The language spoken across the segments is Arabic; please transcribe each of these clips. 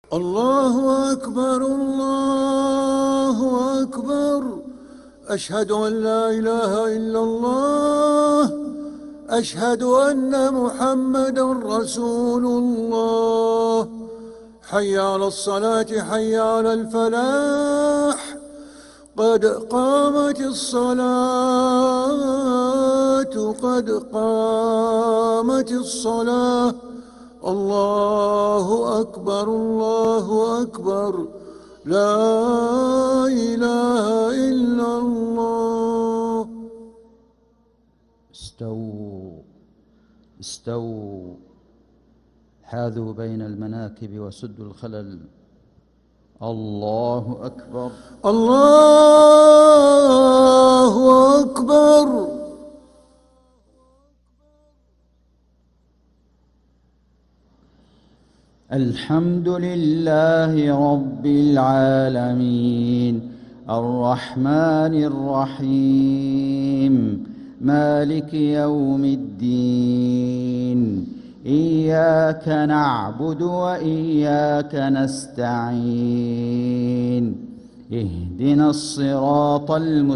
الله أكبر الله أكبر. أشهد أن لا إله إلا الله. أشهد أن محمدا رسول الله. حي على الصلاة حي على الفلاح. قد قامت الصلاة قد قامت الصلاة. الله أكبر الله أكبر. لا إله إلا الله. استووا استووا، حاذوا بين المناكب وسدوا الخلل. الله أكبر الله أكبر. الحمد لله رب العالمين، الرحمن الرحيم، مالك يوم الدين. إياك نعبد وإياك نستعين. اهدنا الصراط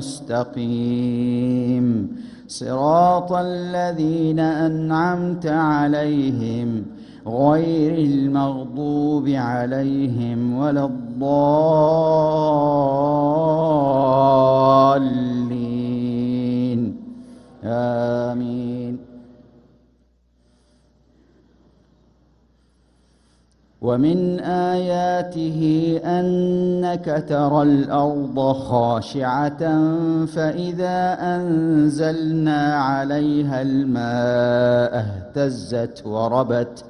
المستقيم، صراط الذين أنعمت عليهم غير المغضوب عليهم ولا الضالين. آمين. ومن آياته أنك ترى الأرض خاشعة فإذا أنزلنا عليها الماء اهتزت وربت.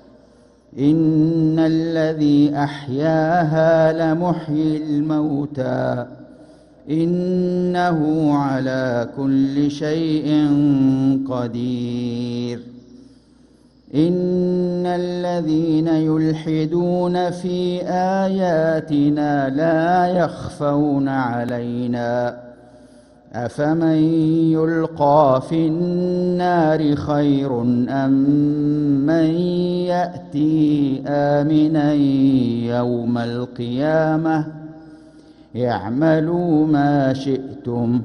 إن الذي أحياها لمحيي الموتى، إنه على كل شيء قدير. إن الذين يلحدون في آياتنا لا يخفون علينا، أفمن يلقى في النار خير أم من يأتي آمنا يوم القيامة. اعملوا ما شئتم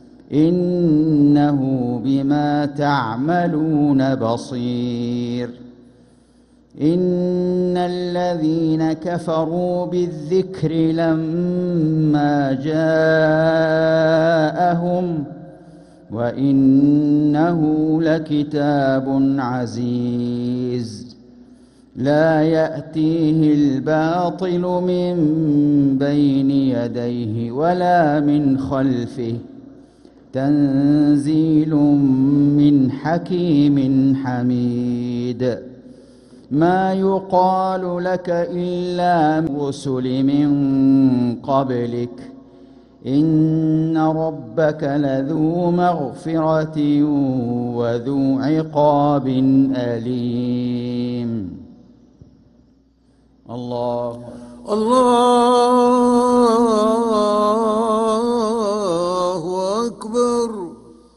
إنه بما تعملون بصير. إن الذين كفروا بالذكر لما جاءهم وإنه لكتاب عزيز، لا يأتيه الباطل من بين يديه ولا من خلفه، تنزيل من حكيم حميد. ما يقال لك إلا رسل من قبلك، إن ربك لذو مغفرة وذو عقاب أليم. الله الله أكبر.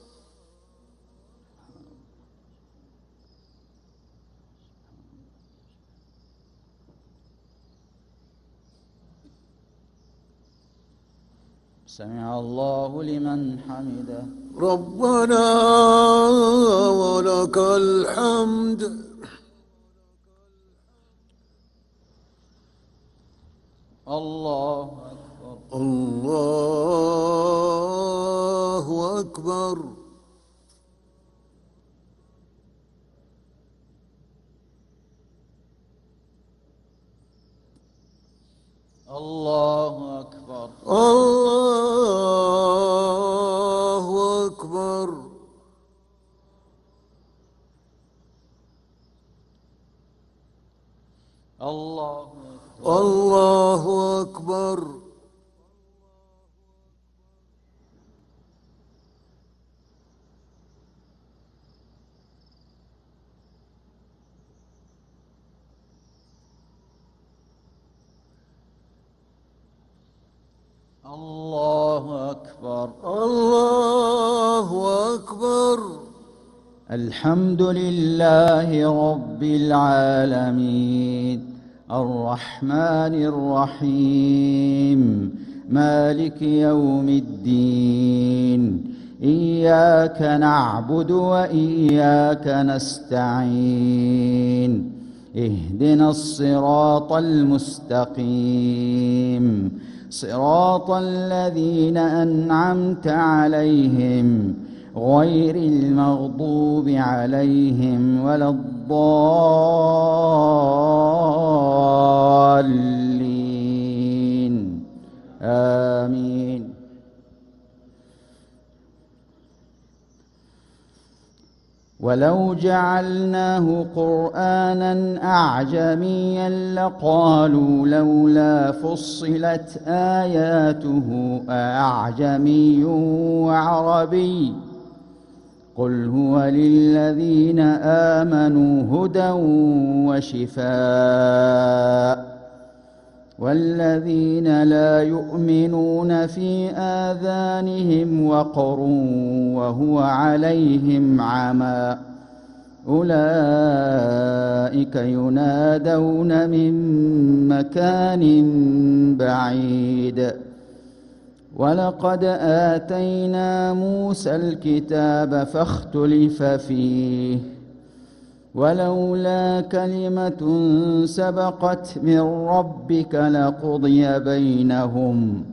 سمع الله لمن حمده. ربنا ولك الحمد. الله أكبر الله أكبر. الله أكبر الله أكبر. الله الله أكبر. الله أكبر الله أكبر. الحمد لله رب العالمين، الرحمن الرحيم مالك يوم الدين إياك نعبد وإياك نستعين اهدنا الصراط المستقيم صراط الذين أنعمت عليهم غير المغضوب عليهم ولا الضالين آمين. ولو جعلناه قرآنا أعجميا لقالوا لولا فصلت آياته أعجمي وعربي قل هو للذين آمنوا هدى وشفاء والذين لا يؤمنون في آذانهم وقر وهو عليهم عمى أولئك ينادون من مكان بعيد ولقد آتينا موسى الكتاب فاختلف فيه ولولا كلمة سبقت من ربك لقضي بينهم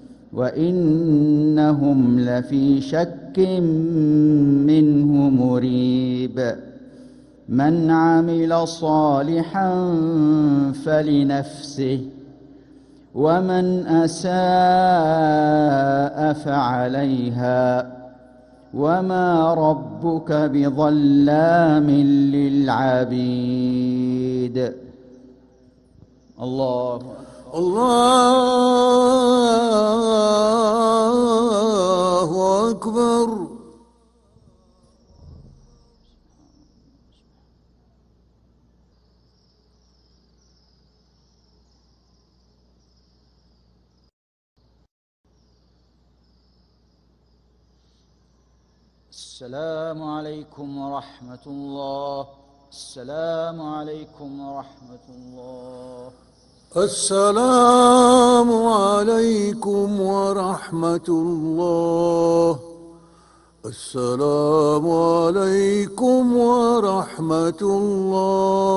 وإنهم لفي شك منه مريب من عمل صالحا فلنفسه ومن أساء فعليها وما ربك بظلام للعبيد. الله أكبر. السلام عليكم ورحمة الله. السلام عليكم ورحمة الله. السلام عليكم ورحمة الله. السلام عليكم ورحمة الله.